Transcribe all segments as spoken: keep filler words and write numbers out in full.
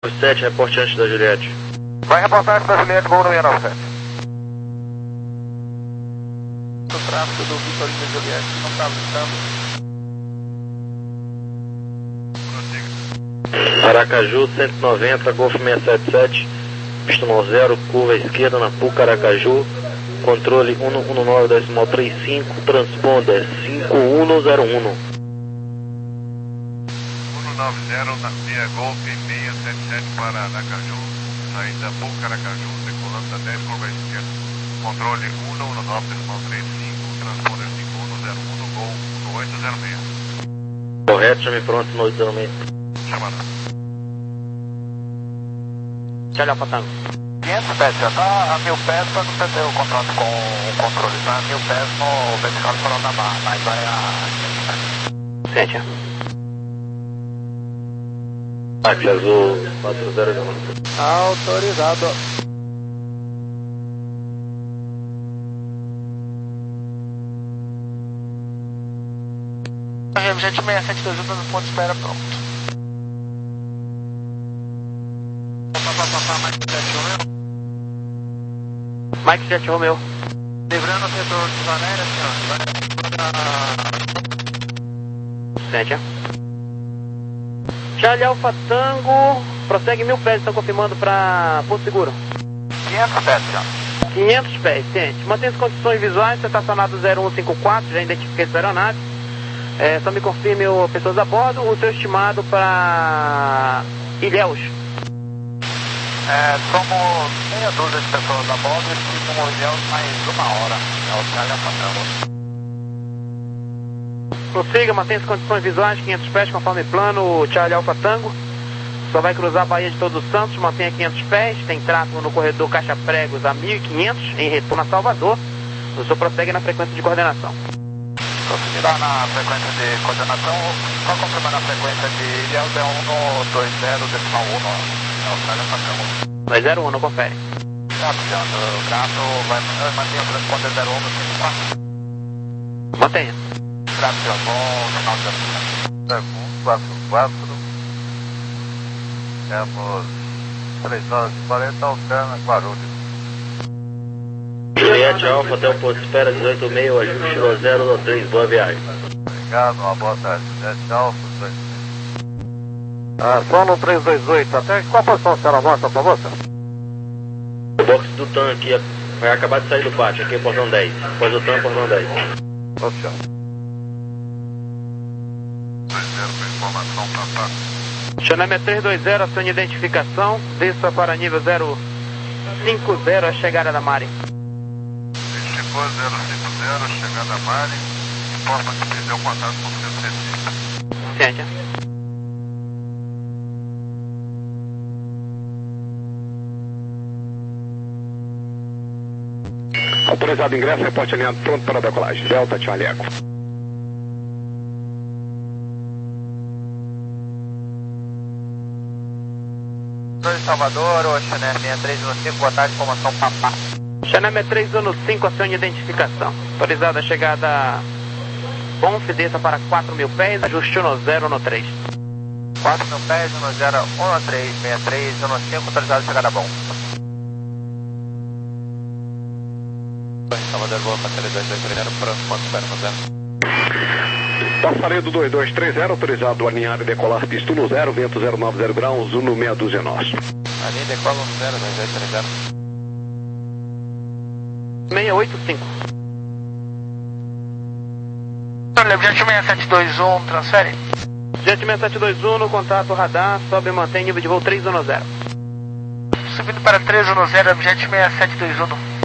sete, reporte antes da Juliette. Vai reportar antes da Juliette, gol no seis nove sete. O tráfego do Vitorino da Juliette não está habilitando. Aracaju, cento e noventa, Golf seiscentos e setenta e sete, pista zero, curva esquerda na Puca Aracaju, controle cento e nove decimal trinta e cinco, transponder cinco um zero um. cento e noventa na via Golf seiscentos e setenta e sete para Aracaju, saída Puca Aracaju, decolando da dez, curva esquerda, controle cento e nove decimal trinta e cinco, transponder cinco um zero um, Gol cento e oito zero seis. Correto, chame pronto no oito zero seis. Chamada. Tchau, Patango. quinhentos pés, já está a mil pés para não perder o contato com o controle, está a mil pés no vertical farol da barra, mas vai a... Sente. Aqui, azul quatro zero um. Autorizado. A gente seis sete dois um está no ponto de espera pronto. Mike sete Romeu. Livrando o setor de Vanéria, senhor. Sente. Charlie Alfa Tango, prossegue mil pés, estão confirmando para Porto Seguro. quinhentos pés, senhor. quinhentos pés, sente. Mantém as condições visuais, você está estacionado zero um cinco quatro, já identifiquei sua aeronave. É, só me confirme o pessoas a bordo, o seu estimado para Ilhéus. É, somos meia dúzia de pessoas a bordo e estimam Ilhéus mais uma hora. É o Charlie Alfa Tango. Prossiga, mantenha as condições visuais, quinhentos pés, conforme plano, o Charlie Alfa Tango. Só vai cruzar a Baía de Todos os Santos, mantenha quinhentos pés, tem tráfego no corredor Caixa Pregos a mil e quinhentos, em retorno a Salvador. O senhor prossegue na frequência de coordenação. Está na frequência de coordenação, só confirmando a frequência de Ilhéus é um dois zero decimal um, é o Charlie Alfa Tango. dois zero um, não confere. Tá, senhor, o grato vai manter o transponder zero um no cinco quatro. Mantenha. Grato, senhor, bom final de semana. um quatro quatro. Temos três horas e quarenta, alterna Guarulhos. Juliette Alfa, até o ponto de espera, dezoito e meia, ajuste no zero no três, boa viagem. Obrigado, uma boa tarde. Juliette Alfa, dois. Ah, só no três dois oito, até qual posição será a nossa, por favor, senhor? O box do TAM aqui vai acabar de sair do pátio, aqui é portão dez. Depois do TAM, portão dez. Ô, senhor. dois zero para informação para Pato. Xaname três dois zero, acione identificação, desça para nível zero cinco zero, a chegada da Mari. Chegou zero cinco zero, chegada a Mari, informa que perdeu o contato com o seu C C. Sente. Autorizado ingresso, reporte alinhado pronto para decolagem. Delta, Charlie Eco. Salvador, o Chanel seis três um cinco, boa tarde, informação Papá. Chanel seis três um cinco, acione de identificação. Autorizada a chegada Bonf, desça para quatro mil pés, ajuste no zero no três. quatro mil pés, no zero um no três, seis três um cinco, autorizada a chegada bom. Salvador, boa para dois dois três zero, pronto, ponto zero no zero. Passaredo dois dois três zero, autorizado a alinhar e decolar pista no zero, vento zero nove zero graus, Uno meia dúzia nosso. Ali decola no zero, dois dois três zero. seis oito cinco. Jet seis sete dois um, transfere. Jet seis sete dois um, no contato radar, sobe e mantém nível de voo três um zero. Subindo para três um zero, Jet seis sete dois um.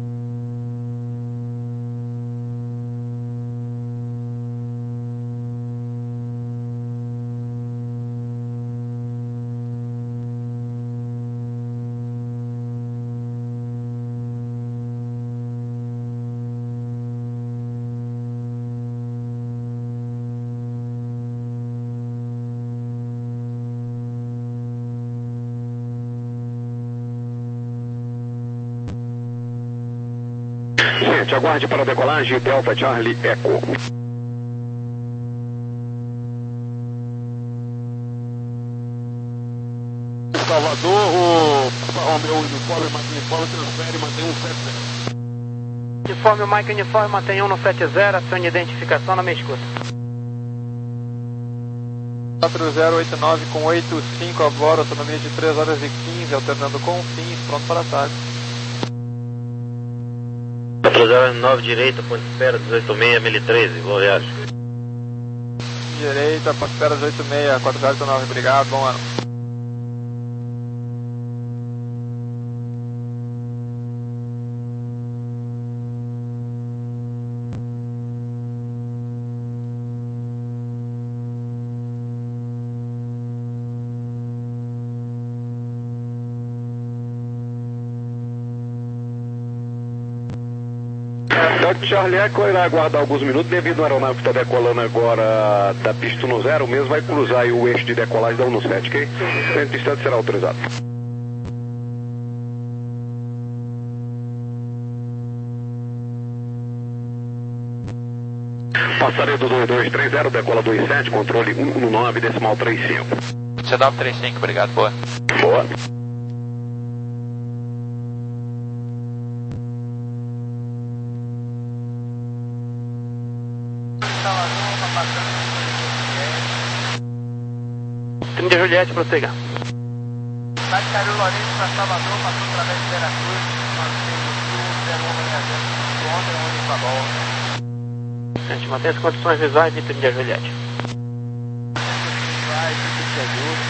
Gente, aguarde para a decolagem, Delta Charlie Eco. Salvador, o Romeu uniforme, Mike uniforme, transfere, mantém um sete zero. Uniforme, Mike uniforme, mantém um no sete zero, acione de identificação na minha escuta. quatro zero oito nove com oito cinco agora, autonomia de três horas e quinze, alternando com fins, pronto para ataque. quatro zero nove direita, ponte espera, dezoito seis, mil e treze, boa viagem. Direita, ponte espera, dezoito seis, quatro zero oito nove, obrigado, bom ano. Charlie Echo irá aguardar alguns minutos devido à aeronave que está decolando agora da pista no zero, mesmo vai cruzar aí o eixo de decolagem da um no sete, ok? Nesse instante será autorizado. Passaria do dois dois três zero, decola dois sete, controle um um nove, decimal três cinco. C W trinta e cinco, obrigado, boa. Boa. trinta Juliette, prossiga. Vai Cario Lourenço para Salvador, passou através de Veracruz, mantém o sul, zero um seis zero, ontem, um Unifabol. Gente, mantém as condições visuais de trinta Juliette. Vai, que te ajuda.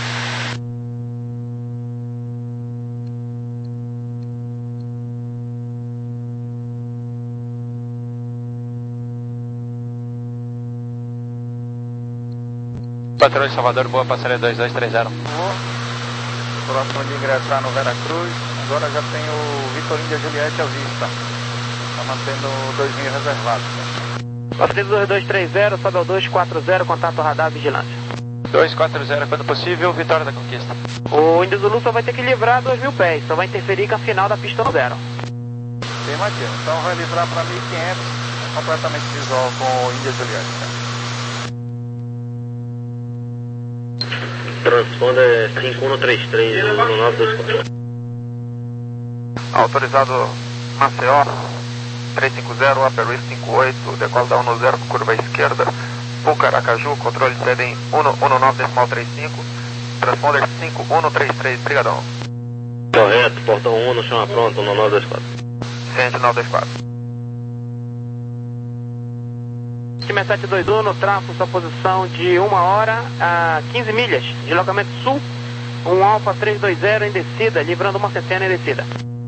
Patrulha de Salvador, boa, passaria dois dois três zero. Próximo de ingressar no Veracruz, agora já tem o Vitorino de Juliette à vista. Está mantendo dois mil reservados. Passaria dois dois três zero, sobe ao dois quatro zero, contato radar, vigilância. dois quatro zero, quando possível, Vitória da Conquista. O Índio Zulu só vai ter que livrar dois mil pés, só vai interferir com a final da pista no zero. Sim, Matias, então vai livrar para mil e quinhentos, completamente visual com o Índia Juliette. Tá? Transponder cinco um três três, um nove dois quatro. Autorizado Maceió, trezentos e cinquenta, Upper West cinco oito, decola da um no zero, curva esquerda, Puca Aracaju, controle de sede em um um nove decimal trinta e cinco, transponder cinco um três três, brigadão. Correto, portão um no chama pronto, um nove dois quatro. Ciente nove dois quatro. Time sete dois um no tráfego, sua posição de uma hora a quinze milhas, deslocamento sul, um Alfa três dois zero em descida, livrando uma centena em descida.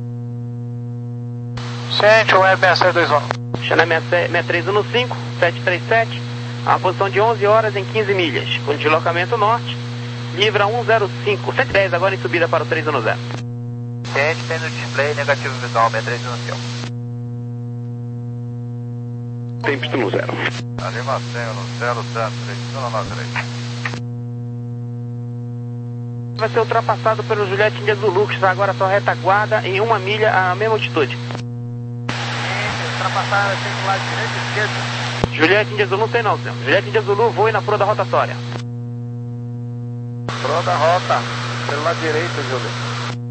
Ciente, um seis seis dois um. China seis três um no cinco, sete três sete, a posição de onze horas em quinze milhas, com deslocamento norte, livra um zero cinco, cento e dez agora em subida para o três um no zero. Ciente, tem no display negativo visual, seis três um no céu. Tem pista no zero. Animação no zero, três um nove três. Vai ser ultrapassado pelo Juliette India Zulu, que está agora à sua retaguarda em uma milha a mesma altitude. Ultrapassada, tem do lado direito e esquerdo. Juliette India Zulu não tem não, senhor. Juliette India Zulu voe na proa da rotatória. Proa da rota, pelo lado direito, Júlio.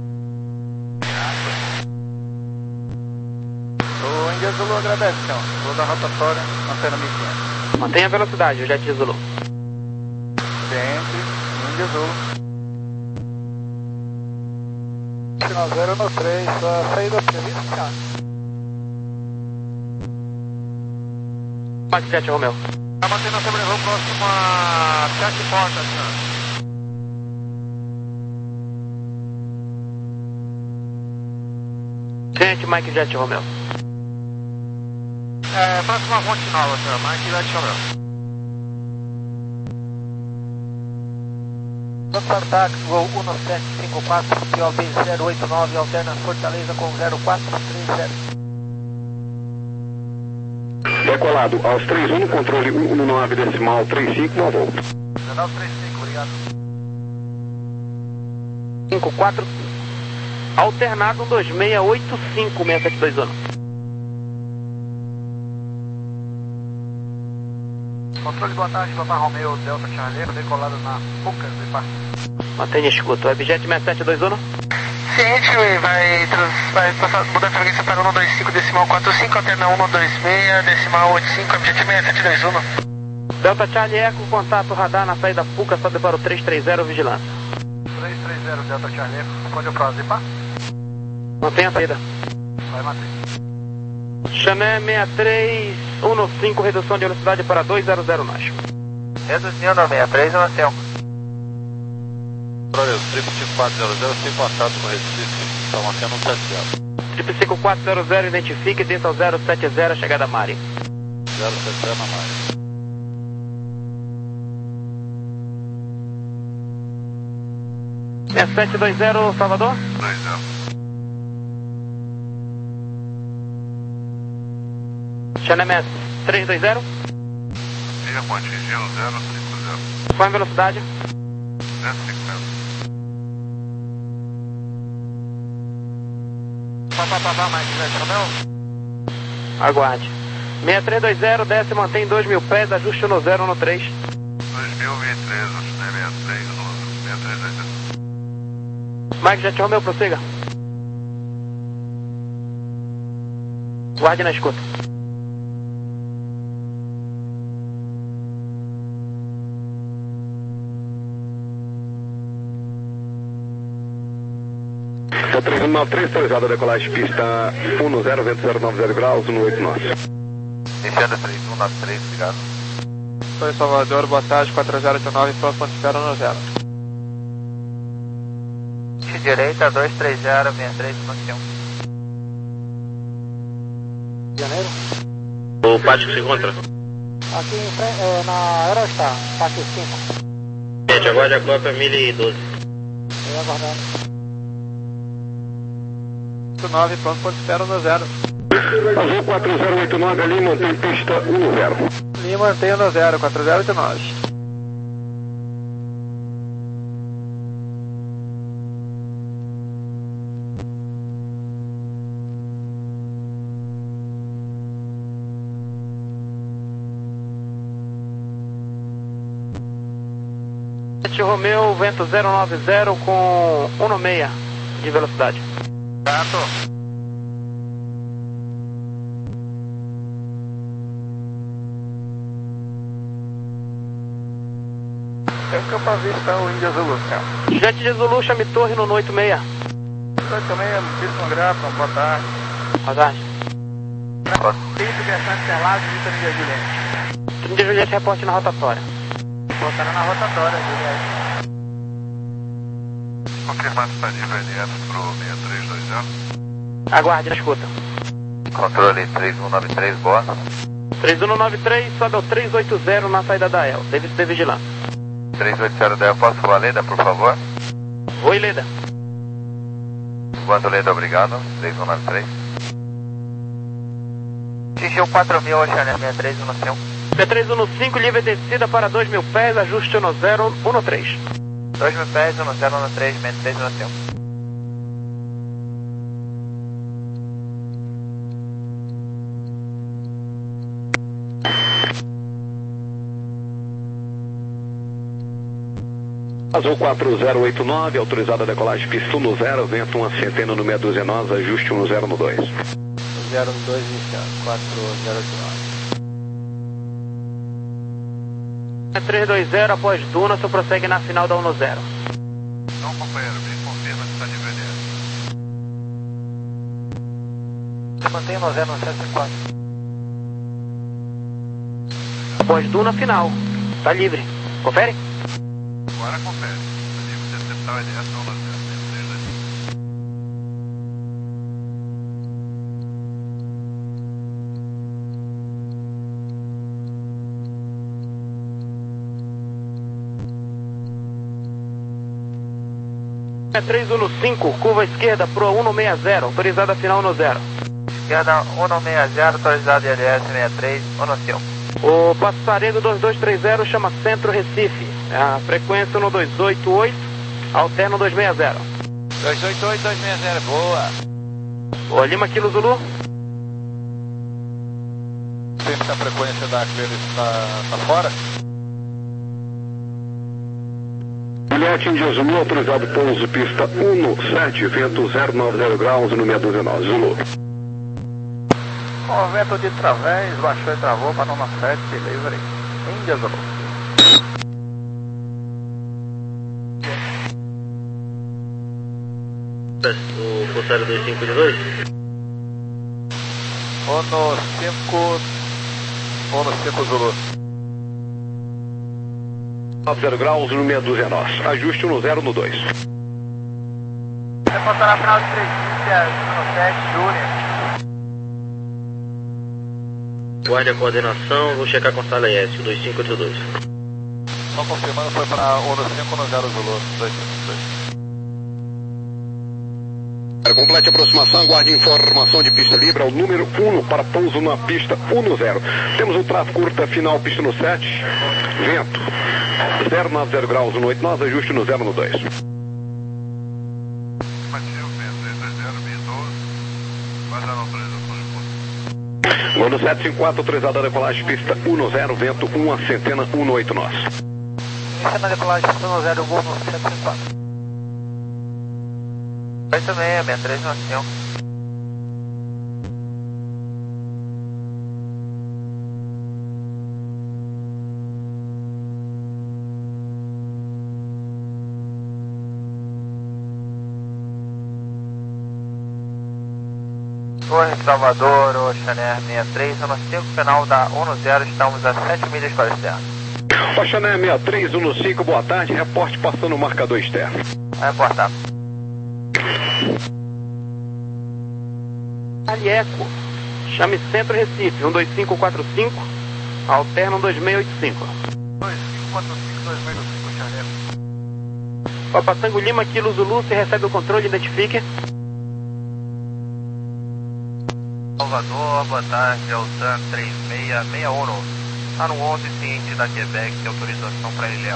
O India Zulu agradece, senhor. Proa da rotatória, mantendo mil e quinhentos. Mantenha a velocidade, Juliette India Zulu. Sempre, India Zulu. Sinal zero no três, a saída prevista, senhor. Mike Jet Romeo. Está mantendo a sobrevoo próximo a sete portas, senhor. Gente, Mike Jet Romeo. É, próximo a Fonte Nova, senhor. Mike Jet Romeo. Doutor Táxi, voo um sete cinco quatro, P O B zero oito nove, alterna Fortaleza com zero quatro três zero. Decolado aos três um, controle um um nove decimal trinta e cinco, não voo. Canal trinta e cinco, obrigado. cinco quatro, alternado dois seis oito cinco, seis sete dois um. Controle, boa tarde, Papa Romeo, Delta Charlie, decolado na Pucas de Pá. Mantenha escuta. Webjet seis sete dois um. Seguinte, vai, trans, vai passar, mudar a frequência para um dois cinco, decimal quatro cinco, alterna um dois seis, decimal oito cinco, Webjet seis sete dois um. Delta Charlie Eco, contato radar na saída Pucas, sobe para o três três zero, vigilância. três três zero, Delta Charlie Eco, pode o prazo de Pá? Mantenha a saída. Vai, manter. Chané seis três um cinco, redução de velocidade para dois zero zero nós. Reduzindo a seis três, no céu. Olha, o trip cinco quatro zero zero tem contato com o Recife, está mantendo um sete zero. Trip cinco quatro zero zero, identifique, dentro ao zero sete zero, chegada a Mari. zero sete zero na Mari. seis sete dois zero, Salvador. dois zero. Chané seis três dois zero. Erro atingindo zero cinco zero. Qual a velocidade? duzentos e cinquenta. Pá, pá, pá, pá, mais dezessete, Romeu? Aguarde. seis três dois zero, desce, mantém dois mil pés, ajuste no zero no três. dois mil e três, Chané sessenta e três, seis três dois zero. Mike Jet Romeo, prossiga. Guarde na escuta. três um nove três, autorizado a decolagem, pista um zero, vento zero nove zero graus, um oito nós. Iniciando três um nove três, obrigado. Estou em Salvador, boa tarde, quatro zero oito nove, pronto, ponto espera no zero. Direita, dois três zero, seis três um. Janeiro? O pátio que se encontra. Aqui em frente, é, na Eurostar, pátio cinco. Gente, aguarde a Copa mil e doze. Eu aguardando. oito nove, pronto, ponto espera no zero. Azul quatro zero oito nove ali, mantém pista um zero. E mantenho no zero, quatro zero oito nove. Romeu, vento zero nove zero com um no seis de velocidade. Gato. Eu que eu pra vista o Índia Zulu, céu. Jet de Zulu, chame torre no oito seis. oito seis, Piston Grapa, boa tarde. Boa tarde. Pinto, Versante Celado, Vitor de Juliette. trinta Juliette, reporte na rotatória. Voltando na rotatória, Juliette. Confirmado estativa L S para o seis três dois zero. Aguarde na escuta. Controle três um nove três, boa. três um nove três, sobe ao três oito zero na saída da E L. Serviço de vigilância. três oito zero, Del, posso falar Leda, por favor? Oi, Leda. Quanto Leda, obrigado. três um nove três. Atingiu quatro mil, Oceania seis três um cinco. seis três um cinco, livre descida para dois mil pés, ajuste no zero um três. dois mil pés, um zero um três, seis três um cinco. Azul quatro zero oito nove, autorizada a decolagem, pista um zero, vento uma centena no meia dúzia nós, ajuste um zero no dois. zero no dois iniciando, quatro zero oito nove. três dois zero, após Duna, só prossegue na final da um zero. Então, companheiro, me confirma se está de V D S. Você mantém no zero no sete quatro. Após Duna, final. Tá livre. Confere? Agora confere. Estativa interceptar L S um zero seis três dois cinco. três um cinco, curva esquerda, pro um seis zero, autorizada final no zero. Esquerda um seis zero, autorizado L S seis três um cinco. O passaredo dois dois três zero chama Centro Recife. A frequência no dois oito oito, alterno dois seis zero. dois oito oito, dois seis zero, boa. O Lima Kilo Zulu. Sempre que a frequência da Clearance está tá fora. Juliette Índia Zulu, autorizado pouso pista um sete, vento zero nove zero graus no meia dúzia nove, Zulu. O vento de través, baixou e travou para nove sete, delivery, Índia Zulu. O pulsário dois cinco dois? Ono cinco, Ono cinco Zulu. nove zero graus no meia dúzia nós, ajuste no zero no dois. Reportar na final de três milhas, no sete, Júnior. Guarde a coordenação, vou checar com a sala S, o dois cinco oito dois. Só confirmando, foi para Ono cinco no zero Zulu, dois cinco dois. Complete a aproximação, aguarde informação de pista livre ao número um para pouso na pista um zero. Temos o tráfego curta final, pista no sete, vento zero nove zero graus no oito nós, ajuste no zero no dois. Matias, vento três dois zero, B doze, faz a autorização de pouso. Gol no sete cinco quatro, autorizado a decolagem, pista um zero, vento um a centena, um no oito nós. Iniciando a decolagem, pista um zero, gol no sete cinco quatro. oito seis, sessenta e três no avião. Torre Salvador, Oceaner sessenta e três, no cinco, final da um zero, estamos a sete milhas para o externo. Oceaner sessenta e três, um cinco, boa tarde, reporte passando o marcador externo. Reportado. Alieco, chame Centro Recife, um dois cinco quatro cinco, alterna um dois seis oito cinco. dois cinco quatro cinco, dois seis oito cinco, Oceaner. Papa Tango Lima, Kilo Zulu, se recebe o controle, identifique. Salvador, boa tarde, Altan três seis seis um, está no onze ciente da Quebec, autorização para Ilhéus.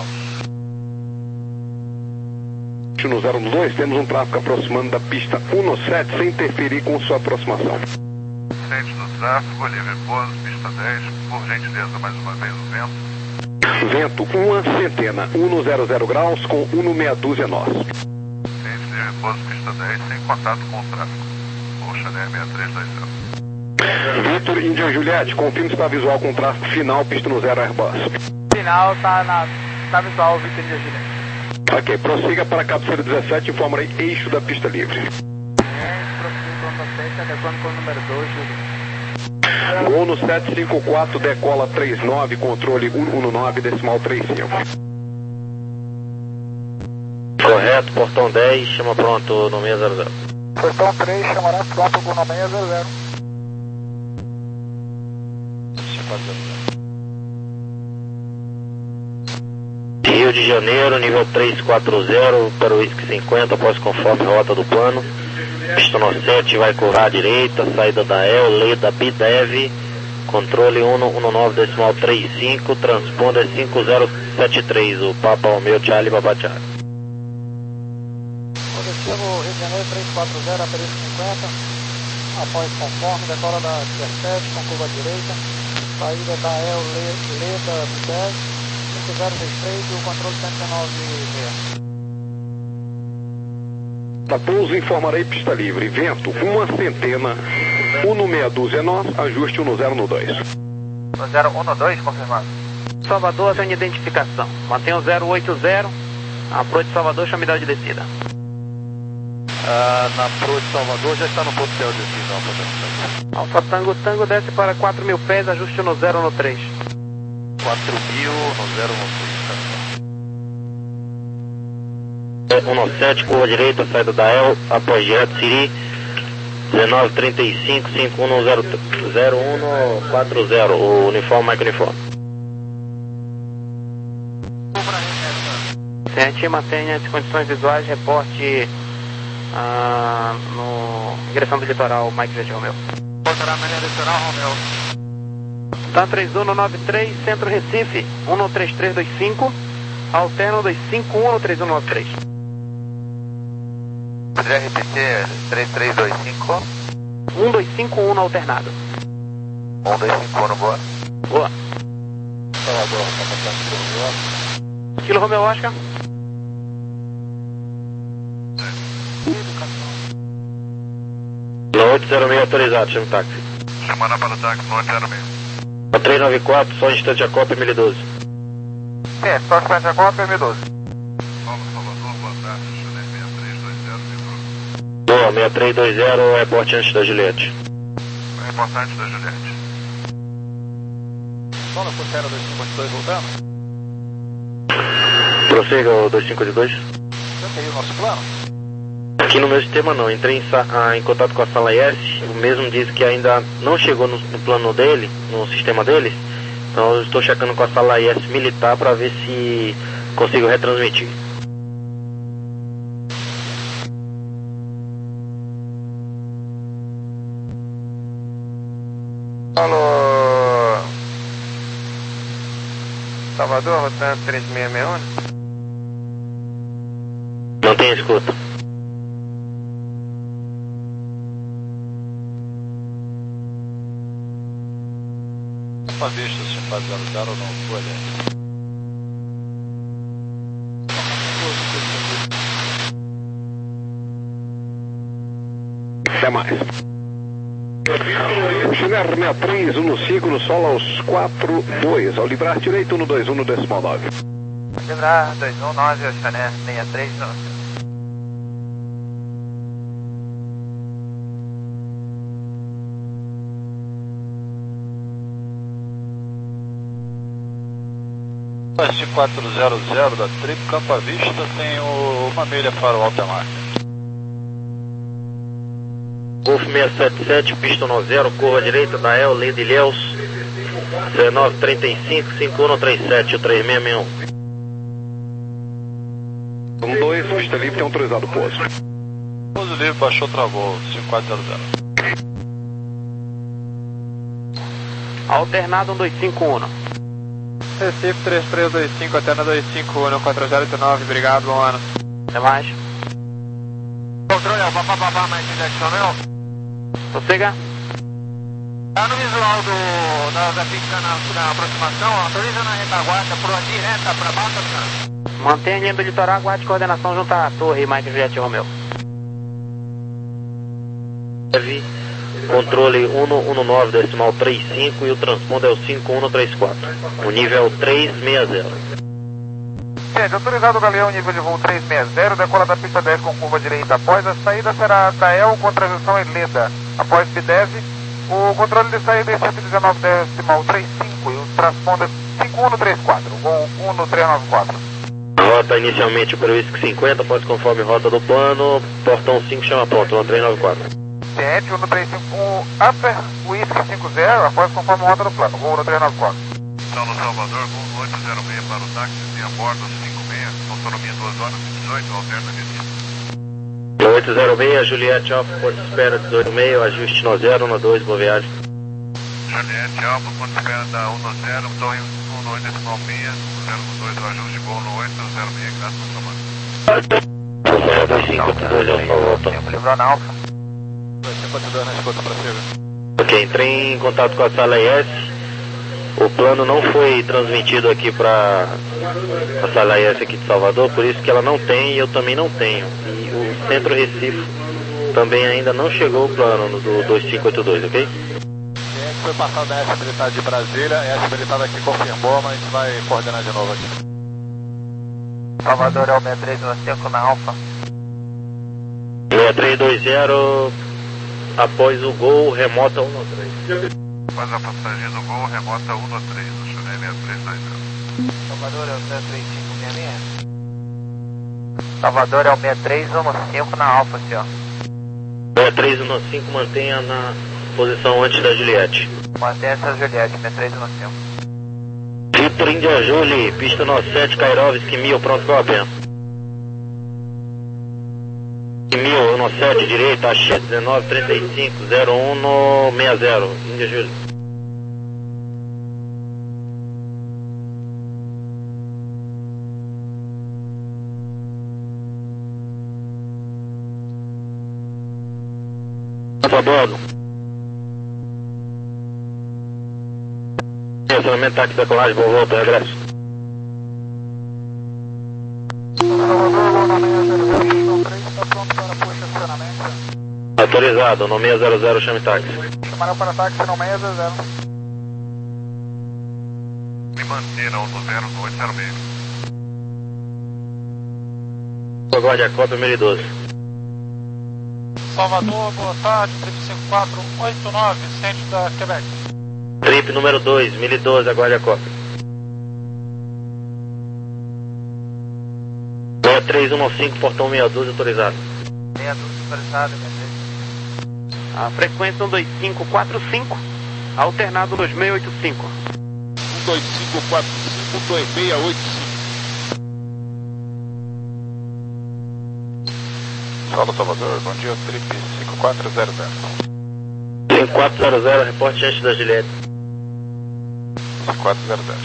No zero dois, temos um tráfego aproximando da pista um sete, sem interferir com sua aproximação. Ciente do tráfego, livre pouso, pista dez, por gentileza, mais uma vez o vento. Vento um a centena, um no zero zero graus com um no meia dúzia nós. Ciente, livre pouso, pista dez, sem contato com o tráfego. Oceaner sessenta e três dois zero. Vitor Índia Juliette, confirme se está visual com tráfego final, pista no zero Airbus. Final tá, na, tá visual, Vitor Índia Juliette. Ok, prossiga para a cabeceira dezessete, informarei eixo da pista livre. Adequando com o número dois, Júlio. Gol no sete cinco quatro, decola três nove, controle um um nove, decimal três cinco. Correto, portão dez, chama pronto no seis zero zero. Portão três, chamará pronto no seis zero zero. Rio de Janeiro, nível três quatro zero, para o Whisky cinquenta, após conforme rota do plano. Pista no sete, vai curvar à direita, saída da E L, Leda B D E V, controle um um nove, decimal três cinco, transponder cinco zero sete três, o Papa Romeo Charlie Papa Charlie. Positivo, Rio de Janeiro três quatro zero, Aperício cinquenta, após conforme, decola da dezessete, com curva à direita, saída da E L, Leda B D E V, cinco zero seis três e o controle cento e nove seis. Para pouso, informarei pista livre, vento uma centena, um no meia dúzia nós, ajuste um no zero no dois. No zero um dois, confirmado. Salvador, sem identificação. Mantenha o zero oito zero, a Pro de Salvador, chame de descida. Ah, na Pro de Salvador já está no ponto de descida. Alfa Tango Tango desce para quatro mil pés, ajuste no zero no três. quatro mil no zero no três. um sete, curva direita, saída da E L, após direto Siri, dezenove trinta e cinco, cinco um zero zero um quatro zero, o uniforme, Mike Uniforme. Sete, mantenha as condições visuais, reporte ah, no em direção do litoral, Mike G G Romeo. Portará na linha litoral, Romeo. Tá três um nove três, Centro Recife, um três três dois cinco, alterna dois cinco um três um nove três. Poderia repetir três três dois cinco? um dois cinco um no alternado. um dois cinco um, boa. Boa. Salvador, tá passando pelo Oscar. Kilo Romeo Oscar. oito zero seis autorizado, chama o táxi. Chamada para o táxi no oito zero seis. A três nove quatro, só instante a cópia M doze. Sim, só instante a cópia M doze. Paulo Salvador, boa tarde, Chile seis três dois zero, Vibro. Boa, seis três dois zero, reporte antes da Juliette. É importante da Juliette. Sola por zero dois cinco dois voltando. Prossiga o dois cinco dois. Já tem o nosso plano? Aqui no meu sistema não, entrei em, ah, em contato com a sala S, o mesmo disse que ainda não chegou no, no plano dele, no sistema deles, então eu estou checando com a sala S militar para ver se consigo retransmitir. Alô, Salvador, rotando três seis seis um. Não tem escuta. Uma vista, cinco quatro zero zero, não, boa lente. Até mais. Chiner seis três um cinco no solo aos quatro dois. Ao livrar direito um dois um no decimal nove. Livrar dois um nove, o Chiner seis três não. cinco quatro zero zero da Trip Campo à Vista tem o, uma milha para o alta marca. Golf seis sete sete, pista no zero, curva direita da El, Lei de Ilhéus, dezenove trinta e cinco, cinco um três sete, o três seis seis um. um dois, pista livre, tem autorizado o pouso. Pouso livre, baixou, travou, cinco quatro zero zero. Alternado um dois cinco um. Recife três três dois cinco, Atena dois cinco um, quatro zero oito nove, obrigado, bom ano. Até mais. Controle, é o papapá, mais direcional. Prossiga. Tá no visual do, da, da pista na, na aproximação, autoriza na retaguarda, por aqui, reta, pra baixo, tá? Mantenha a linha do litoral, aguarde coordenação junto à torre, Mike Juliette Romeo. Controle um um nove decimal trinta e cinco e o transponder é o cinco um três quatro. O nível três seis zero. Gente, autorizado o Galeão, nível de voo três seis zero, decola da pista dez com curva direita. Após a saída será da El com transição em Leda. Após B dez, o controle de saída é cento e dezenove decimal trinta e cinco e o transponder cinco um três quatro, voo um três nove quatro. Rota inicialmente para o Whisky cinquenta, após conforme rota do plano, portão cinco chama pronto, um três nove quatro. Gente, um três cinco um, Upper Whisky cinco zero, após conforme rota do plano, voo um três nove quatro. Saulo Salvador, voo oito zero seis para o táxi, tem a bordo cinco seis, autonomia duas horas e dezoito, alterna de oito zero seis, Juliette Alfa, Porto Espera dezoito seis, ajuste no zero, no dois, boa viagem. Juliette Alfa, Porto Espera da um no zero, torre um no oito decimal seis, zero no dois, o ajuste, voo no oito zero seis, graças ao comando. dois cinco dois, Alfa, volta. Tempo livrando Alfa. dois cinco dois na escuta para cima. Ok, entrei em contato com a sala S. O plano não foi transmitido aqui para a sala S aqui de Salvador, por isso que ela não tem e eu também não tenho. E o Centro Recife também ainda não chegou o plano do dois cinco oito dois, ok? Gente, foi passado da S habilitada de Brasília, a S habilitada aqui confirmou, mas a gente vai coordenar de novo aqui. Salvador é o seis três um cinco na Alfa. seis três dois zero, após o gol, remota um três. Após a passagem do gol, remota um no três, o Chile seis três dois zero. Salvador é o zero três cinco seis seis. Salvador é o seis três um cinco na Alfa, senhor. seis três um cinco, mantenha na posição antes da Juliette. Mantenha essa Juliette, seis três um cinco. Vitor India Julie, pista no sete, Kairovski, mil, pronto, cópia. mil, no sete, direita, X, dezenove trinta e cinco, zero um no seis zero, India Julie. Tá bordo. estacionamento, táxi, decolagem, boa volta, regresso. Está pronto para push estacionamento. Autorizado, no seis zero zero, chame táxi. Chamarão para táxi no seis zero zero. Me mantenha um zero no oito zero seis. Aguarde a cópia, mil e doze. Salvador, boa tarde, trip cinco quatro oito nove, centro da Quebec. Trip número dois, mil e doze, aguarde a cópia. Boa três um cinco, portão seis doze, autorizado. seis doze, autorizado, minha gente. A frequência um dois cinco quatro cinco, alternado dois seis oito cinco. um dois cinco quatro cinco, dois seis oito cinco. Solo Salvador, bom dia, trip cinco quatro zero zero. cinco quatro zero zero, reporte gente da Juliette. cinco quatro zero zero.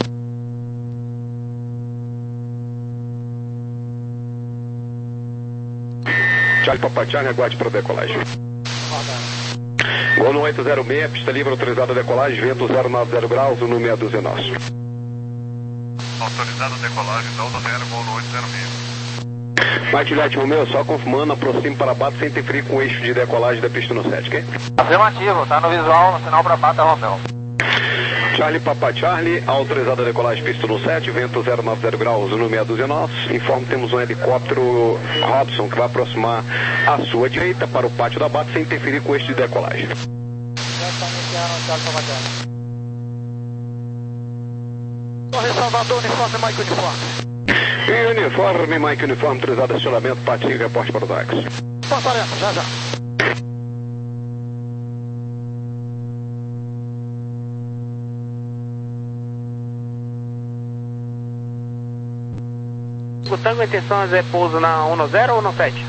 Charlie Papa Charlie, aguarde para decolagem. Gol no oito zero seis, pista livre, autorizada a decolagem, vento zero nove zero graus, o número seis doze é nosso. Autorizado a decolagem, Zão do zero, gol no oito zero seis. Mike Juliette Romeo, só confirmando, aproxime para bata sem interferir com o eixo de decolagem da pista no sete, ok? Afirmativo, tá no visual, no sinal para bata, Romeu. Charlie Papa Charlie, autorizada a decolagem, pista no sete, vento zero nove zero graus, o número seis doze é nosso. Informo que temos um helicóptero Robson que vai aproximar à sua direita para o pátio da bata sem interferir com o eixo de decolagem. Já está iniciando o Charlie Papa. Torre Salvador, uniforme, Mike uniforme. E uniforme, Mike uniforme, autorizado a acionamento, pátio e reporte para o táxi. Fortaleza, já já. O Tango, a intenção é pouso na um zero ou no sete?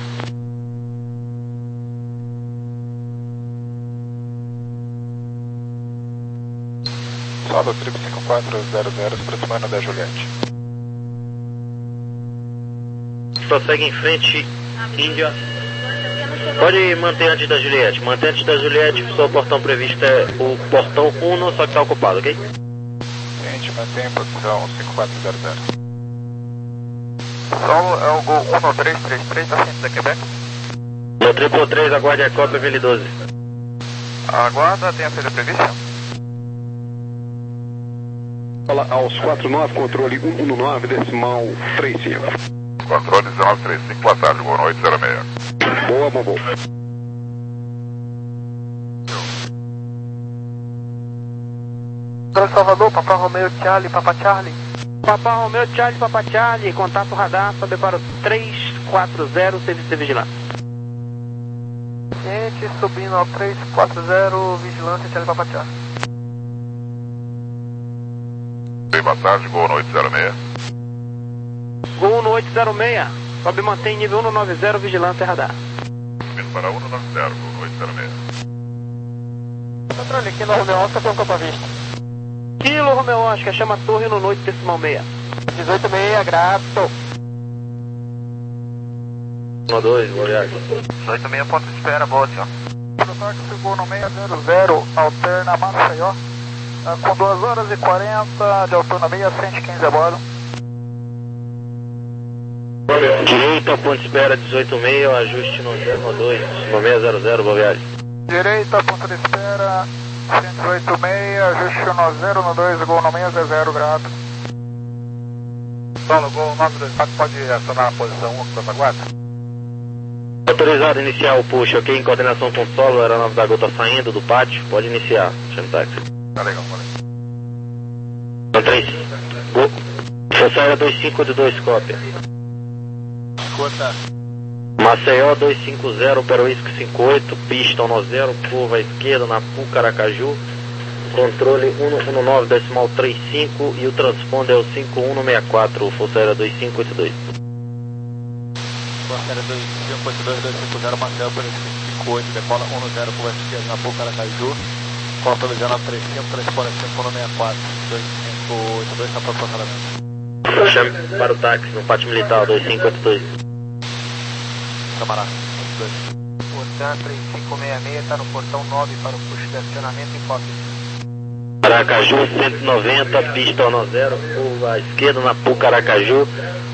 Solo trip cinco quatro zero zero, se aproximando da Juliette. Prossegue em frente, Índia. Pode manter antes da Juliette. Manter antes da Juliette, só o portão previsto é o portão um, só que está ocupado, ok? Gente, mantém posição cinco quatro zero zero. Solo é o gol um três três três da centro da Quebec. No triplo três, aguarde a cópia, mil e doze. Aguarda, tem a saída prevista. Fala aos quatro nove, controle um um nove, decimal três cinco. Controle dezenove trinta e cinco, boa tarde, gol no oito zero seis. Boa, bom, bom. Torre Salvador, Papa Romeo, Charlie, Papa Charlie. Papa Romeo, Charlie, Papa Charlie, contato radar, sobe para o três quatro zero, serviço de vigilância. Gente, subindo ao três quatro zero, vigilância, Charlie, Papa Charlie. Boa tarde, gol no oito zero seis. Gol no oito zero seis, sobe e mantém nível um nove zero, vigilância radar. Subindo para um nove zero, gol no oito zero seis. Controle, aqui no Romeo Oscar, tem um campo à vista. Kilo Romeo Oscar, chama a torre no noite decimal seis. dezoito seis, grato. um dois, vou olhar aqui. dezoito seis, ponto de espera, bote, ó. Protáxi chegou no seis zero zero, alterna Maceió. Com duas horas e quarenta de autonomia, cento e quinze a bordo. Direita, ponto de espera dezoito seis, ajuste no zero dois, no seis zero zero, boa viagem. Direita, ponto de espera, cento e dezoito seis, ajuste no zero dois, gol no seis zero zero, grato. Solo, gol nove dois quatro, pode acionar a posição um com essa guarda? Autorizado a iniciar o push, ok? Em coordenação com o solo, a aeronave da Gol está saindo do pátio, pode iniciar, chame táxi. Tá legal, valeu. três, gol. Força Aérea dois cinco oito dois, cópia. Escuta. Maceió dois cinco zero, Peruísco cinco oito, pista um zero, curva à esquerda na Puca Aracaju, controle um um nove, decimal três cinco e o transponder é o cinco um seis quatro, Força Aérea dois cinco oito dois. Força Aérea dois cinco oito dois, dois cinco zero, Maceió, Peruísco cinco oito, decola um zero, curva à esquerda na Puca Aracaju, controle dezenove três cinco, transponder cinco um seis quatro, dois cinco oito dois, está para o posicionamento. Chame para o táxi no pátio militar dois cinco oito dois. Camarada, Portão três cinco seis seis, está no portão nove para o push de acionamento em cópia. Aracaju cento e noventa, pista no zero, curva à esquerda na Pucaracaju.